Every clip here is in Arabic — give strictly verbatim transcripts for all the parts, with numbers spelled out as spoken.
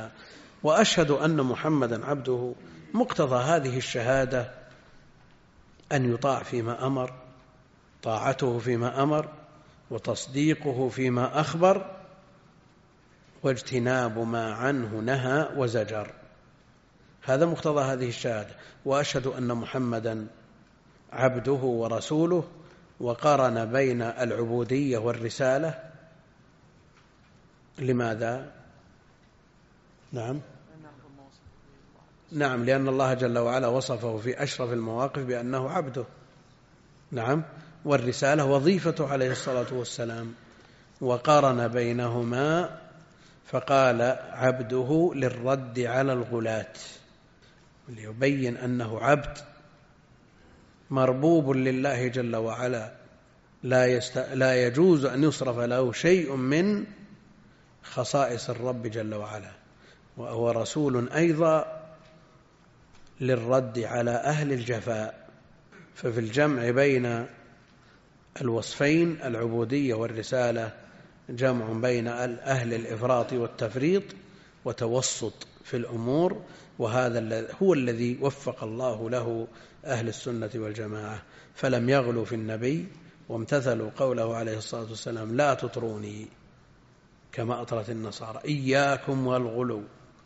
وأشهد أن محمدا عبده. مقتضى هذه الشهادة أن يطاع فيما أمر، طاعته فيما أمر، وتصديقه فيما أخبر، واجتناب ما عنه نهى وزجر. هذا مقتضى هذه الشهادة. وأشهد أن محمدا عبده ورسوله، وقارن بين العبودية والرسالة. لماذا؟ نعم نعم لأن الله جل وعلا وصفه في أشرف المواقف بأنه عبده. نعم والرسالة وظيفته عليه الصلاة والسلام. وقارن بينهما فقال عبده للرد على الغلاة، ليبين أنه عبد مربوب لله جل وعلا، لا, يست... لا يجوز أن يصرف له شيء من خصائص الرب جل وعلا. وهو رسول أيضا للرد على أهل الجفاء. ففي الجمع بين الوصفين العبودية والرسالة جمع بين أهل الإفراط والتفريط وتوسط في الأمور، وهذا هو الذي وفق الله له أهل السنة والجماعة، فلم يغلوا في النبي وامتثلوا قوله عليه الصلاة والسلام: لا تطروني كما أطرت النصارى، إياكم والغلو.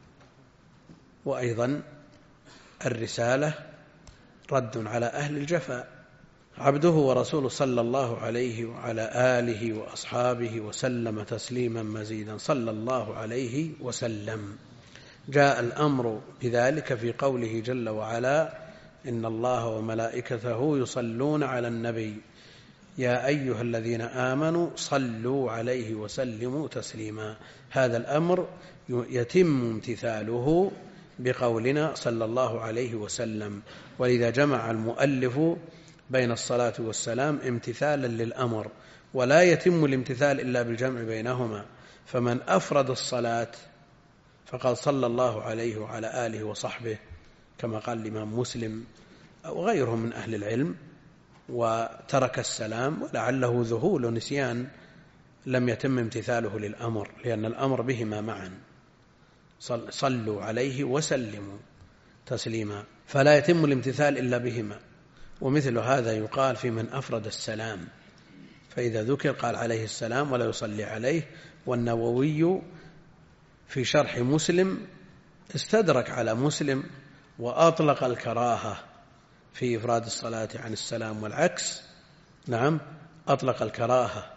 وأيضا الرسالة رد على أهل الجفاء. عبده ورسوله صلى الله عليه وعلى آله وأصحابه وسلم تسليما مزيدا. صلى الله عليه وسلم. جاء الأمر بذلك في قوله جل وعلا: إن الله وملائكته يصلون على النبي يا أيها الذين آمنوا صلوا عليه وسلموا تسليما. هذا الأمر يتم امتثاله بقولنا صلى الله عليه وسلم، ولذا جمع المؤلف بين الصلاة والسلام امتثالا للأمر، ولا يتم الامتثال إلا بالجمع بينهما. فمن أفرد الصلاة فقال صلى الله عليه وعلى آله وصحبه كما قال الإمام مسلم أو غيره من أهل العلم، وترك السلام ولعله ذهول ونسيان، لم يتم امتثاله للأمر، لأن الأمر بهما معا. صلوا عليه وسلموا تسليما، فلا يتم الامتثال إلا بهما. ومثل هذا يقال في من أفرد السلام، فإذا ذكر قال عليه السلام ولا يصلي عليه. والنووي في شرح مسلم استدرك على مسلم وأطلق الكراهة في إفراد الصلاة عن السلام والعكس. نعم أطلق الكراهة،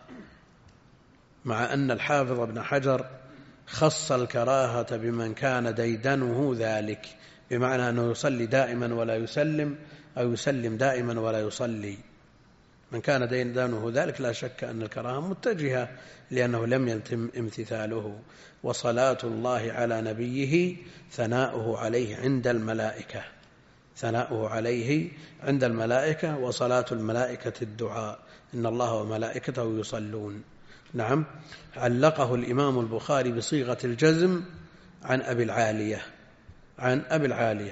مع أن الحافظ ابن حجر خص الكراهة بمن كان ديدنه ذلك، بمعنى أنه يصلي دائما ولا يسلم، أو يسلم دائما ولا يصلي. من كان ديدنه ذلك لا شك أن الكراهة متجهة، لأنه لم يتم امتثاله. وصلاة الله على نبيه ثناؤه عليه عند الملائكة، ثناؤه عليه عند الملائكة، وصلاة الملائكة الدعاء: إن الله وملائكته يصلون. نعم علقه الإمام البخاري بصيغة الجزم عن أبي العالية، عن أبي العالية.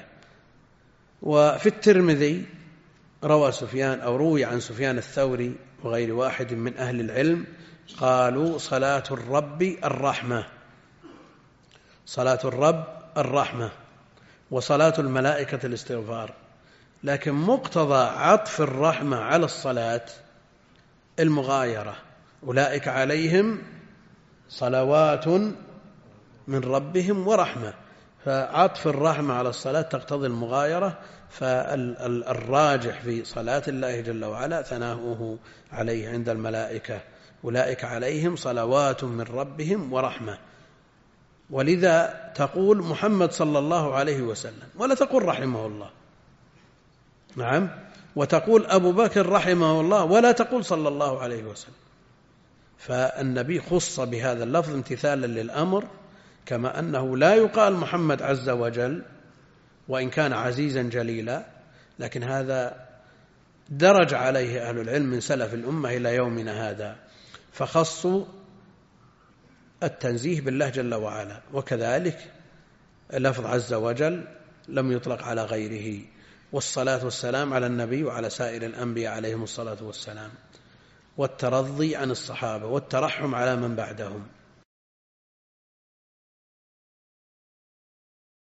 وفي الترمذي روى سفيان أو روي عن سفيان الثوري وغير واحد من أهل العلم قالوا: صلاة الرب الرحمة، صلاة الرب الرحمة، وصلاة الملائكة الاستغفار. لكن مقتضى عطف الرحمة على الصلاة المغايرة: أولئك عليهم صلوات من ربهم ورحمة. فعطف الرحمة على الصلاة تقتضي المغايرة، فالراجح في صلاة الله جل وعلا ثناؤه عليه عند الملائكة: أولئك عليهم صلوات من ربهم ورحمة. ولذا تقول محمد صلى الله عليه وسلم، ولا تقول رحمه الله. نعم وتقول أبو بكر رحمه الله، ولا تقول صلى الله عليه وسلم. فالنبي خص بهذا اللفظ امتثالا للأمر، كما أنه لا يقال محمد عز وجل وإن كان عزيزا جليلا، لكن هذا درج عليه أهل العلم من سلف الأمة إلى يومنا هذا، فخصوا التنزيه بالله جل وعلا. وكذلك لفظ عز وجل لم يطلق على غيره. والصلاة والسلام على النبي وعلى سائر الأنبياء عليهم الصلاة والسلام، والترضي عن الصحابة، والترحم على من بعدهم.